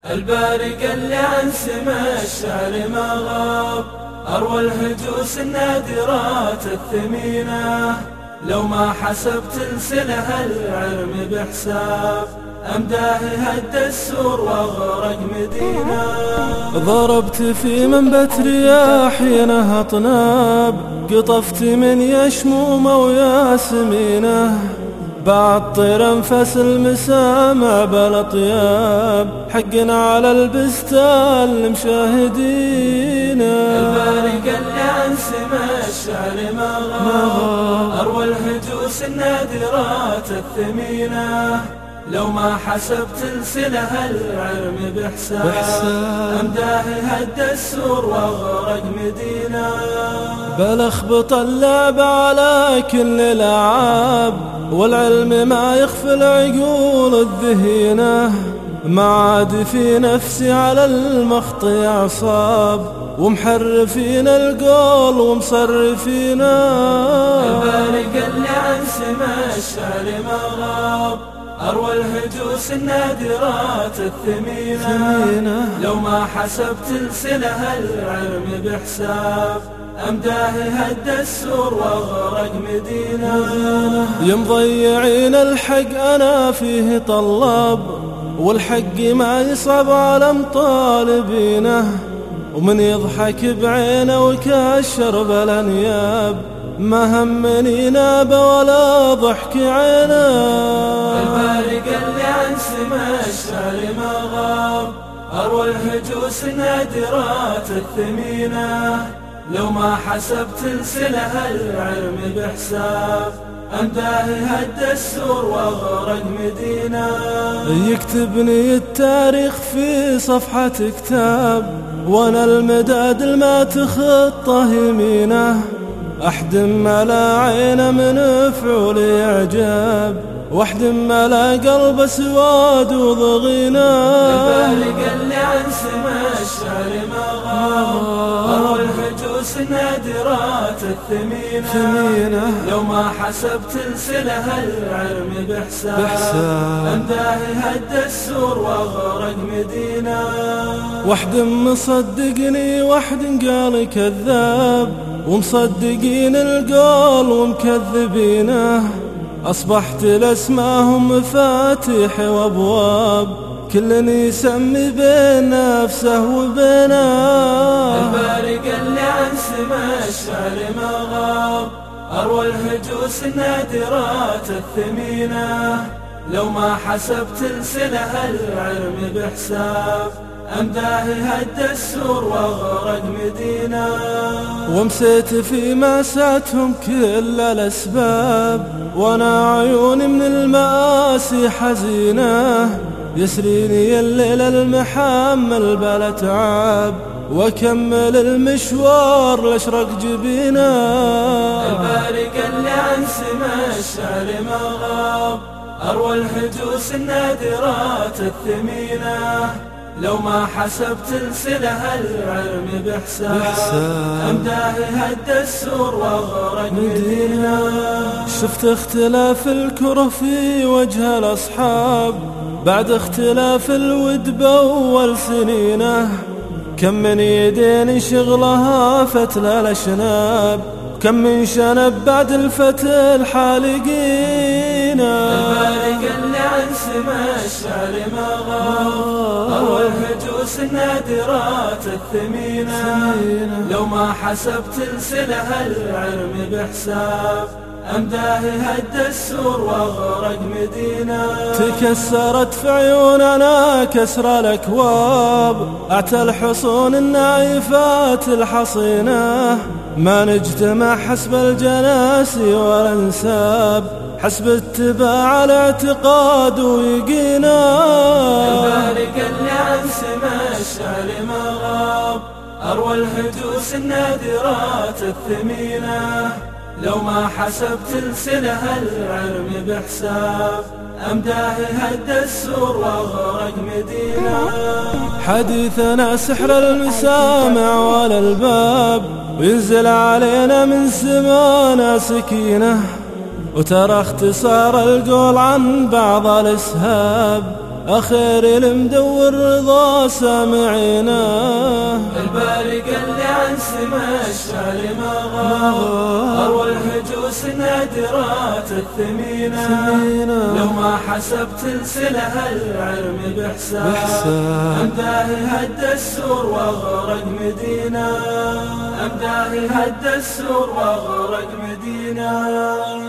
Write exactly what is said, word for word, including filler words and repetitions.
البارق اللي عن سما الشعر ما غاب، أروى الهجوس النادرات الثمينة. لو ما حسبت السلها العرم بحساب، أمداه هد السور وأغرق مدينة. ضربت في منبت رياحينه أطناب، قطفت من يشمومة وياسمينه. بعد طير انفس المسامع بالاطياب، حقنا على البستان لمشاهدينا. البارق اللي عن سما الشعر ما غاب، أروى الهجوس النادرات الثمينة. لو ما حسبت السلها العرم بحساب، أمداه هد السور وأغرق مدينة. بلخبط اللعب على كل الألعاب، والعلم ما يخفي العقول الذهينة. ما عاد في نفسي على المخطي أعصاب، ومحرفين القول ومصرفينا. البارق اللي عن سما الشعر ما غاب، أروى الهجوس النادرات الثمينة. لو ما حسبت السلها العرم بحساب، أمداه هد السور وأغرق مدينة. يمضيعين الحق أنا فيه طلاب، والحق ما يصعب على مطالبينه. ومن يضحك بعينه وكشر بالانياب، ما همني نابه ولا ضحك عينه. البارق اللي عن سما الشعر ما غاب، أروى الهجوس النادرات الثمينة. لو ما حسبت السلها العرم بحساب، أمداه هد السور وأغرق مدينة. يكتبني التاريخ في صفحة كتاب، وانا المداد الما تخطه يمينه. احدم على عين من فعول اعجاب، واحدم على قلب سواد وضغينه. البارق اللي عن سما الشعر ما غاب، أروى الهجوس النادرات الثمينة. لو ما حسبت السلها العرم بحساب، أمداه هد السور وأغرق مدينة. وحد مصدقني وحد قال كذاب، ومصدقين القول ومكذبينه. أصبحت لاسماهم مفاتيح وأبواب، كل يسمي بين نفسه وبينه. البارق اللي عن سما الشعر ما غاب، أروى الهجوس النادرات الثمينة. لو ما حسبت السلها العرم بحساب، أمداه هد السور وأغرق مدينة. ومسيت في ماساتهم كل الأسباب، وانا عيوني من المآسي حزينة. يسريني الليل المحمل بلا تعب، واكمل المشوار لاشرق جبينه. البارق اللي عن سما الشعر ما غاب، أروى الهجوس النادرات الثمينة. لو ما حسبت السلها العرم بحساب، أمداه هد السور وأغرق مدينة. شفت اختلاف الكره في وجه الأصحاب، بعد اختلاف الود بأول سنينه. كم من يدين شغلها فتل الأشناب، كم من شنب بعد الفتل حالقينه. البارق اللي عن سما الشعر ما غاب، أروى الهجوس النادرات الثمينة. لو ما حسبت السلها العرم بحساب، أمداه هد السور وأغرق مدينة. تكسرت في عيوننا كسر الأكواب، أعتى الحصون النايفات الحصينة. ما نجتمع حسب الجناسي والانساب، حسب اتباع الاعتقاد ويقينا. البارق اللي عن سما الشعر ما غاب، أروى الهجوس النادرات الثمينة. لو ما حسبت السلها العرم بحساب، أمداه هد السور وأغرق مدينة. حديثنا سحر المسامع ولا الباب، وينزل علينا من سمانا سكينة. وترى اختصار القول عن بعض الاسهاب، أخير المدور رضا سامعينا. الباري قال لي عن سما الشعر ما غاب، أروى الهجوس نادرات الثمينة، لو ما حسبت السلها العرم بحساب، أمداه هد السور واغرق مدينة، أمداه هد السور واغرق مدينة.